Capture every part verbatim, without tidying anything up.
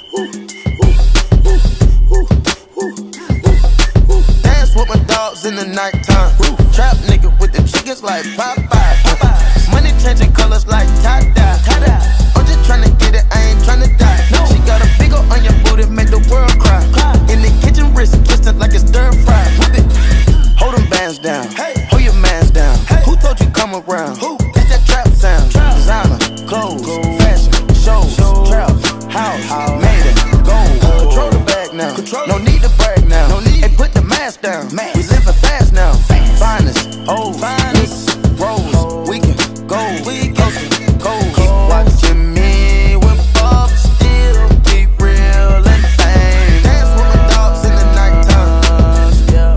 Dance with my dogs in the nighttime. Trap nigga with the chickens like Popeye. Money changing colors like tie-dye. I'm just tryna get it, I ain't tryna die. She got a big ol' on your booty, make the world cry. In the kitchen, wrist twisted like it's stir fry. Hold them bands down, hold your mans down. Who told you come around? It's that trap sound. Designer, clothes, fashion, shows, trap, house, made it, gold. Control the bag now, no need to brag now. Hey, put the mask down, we living fast now. Finest, old, finest, rose, we can go, we can go. Keep watching me whip up, still be real and fame. Dance with my dogs in the nighttime.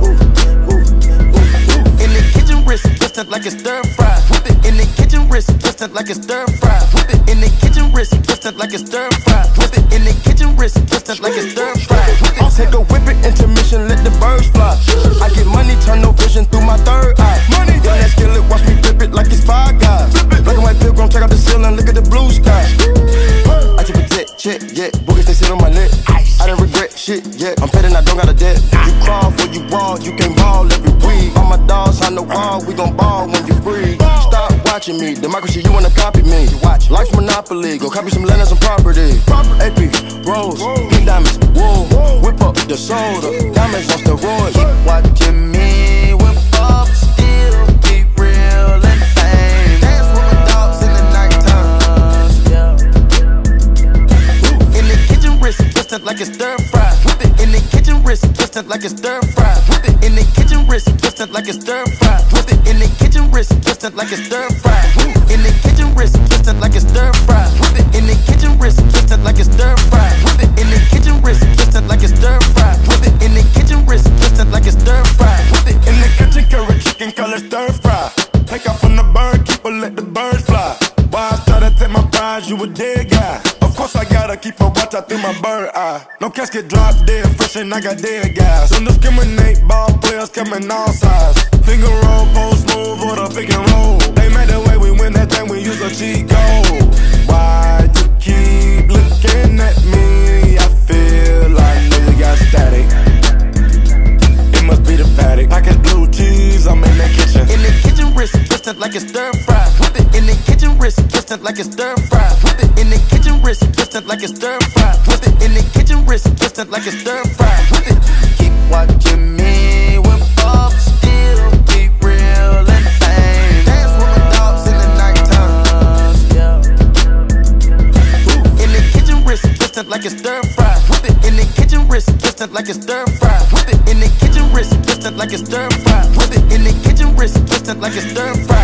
In the kitchen, wrist twisted like it's stir fry. Whip it in the kitchen, wrist twisted like it's stir fry. Whip it in the kitchen, wrist twisted like it's stir fry. Whip it in the kitchen, wrist twisted like it's stir fry. I'll take a whip it, intermission, let the birds fly. I get money, turn no vision through my third eye. Money, young that skillet, watch me flip it like it's Five Guys. Black and white pilgrim, check out the ceiling, look at the blue sky. I keep a jet, check, yeah, boogers they sit on my neck. I didn't regret shit, yeah, I'm petting, I don't got a debt. You crawl for you raw, you can't ball every week. All my dogs on the wall, we gon' ball when you free. Stop watching me, democracy, you wanna copy me. Life's monopoly, go copy some land and some property. A P, rose, pink diamonds, wool, whip up the soda, diamonds on steroids. Keep watching me whip up, still be real and fame. Dance with my dogs in the nighttime. In the kitchen, wrist twisted like it's stir fry. Whip it in the kitchen, wrist twisted like it's stir fry. Whip it in the kitchen, wrist twisted like it's stir fry. Whip it in the kitchen, wrist twisted like it's stir fry. In the kitchen, wrist twisted like it's stir fry. Whip it in the kitchen, wrist twisted like it's stir fry. Whip it in the kitchen, wrist twisted like it's stir fry. Whip it in the kitchen, wrist twisted like it's stir fry. Whip it in the kitchen, carrot chicken, color stir fry. Take off from the bird, keep her, let the birds fly. Why I try to take my prize, you a dead guy. Of course I gotta keep a watch out through my bird eye. No casket drop dead, fresh and I got dead guys. Don't discriminate, ball players coming all sides. Finger roll, post move, or the pick and roll. They made the way we win that thing, we use a cheat code. Why you keep looking at me? I feel like nigga got static. It must be the paddock. Package blue cheese, I'm in the kitchen. In the kitchen, wrist twisted like it's stir fry. Whip it in the kitchen, wrist twisted like it's stir fry. Whip it in the kitchen, wrist twisted like it's stir fry. Whip it in the kitchen, wrist twisted like it's stir fry. Whip it. Keep watching me whip up, still be real and fame. Dance with my dogs in the nighttime. In the kitchen, wrist twisted like it's stir fry. Whip it in the kitchen, wrist twisted like it's stir fry. Whip it in the kitchen, wrist twisted like it's stir fry. Whip it in the kitchen, wrist twisted like it's stir fry.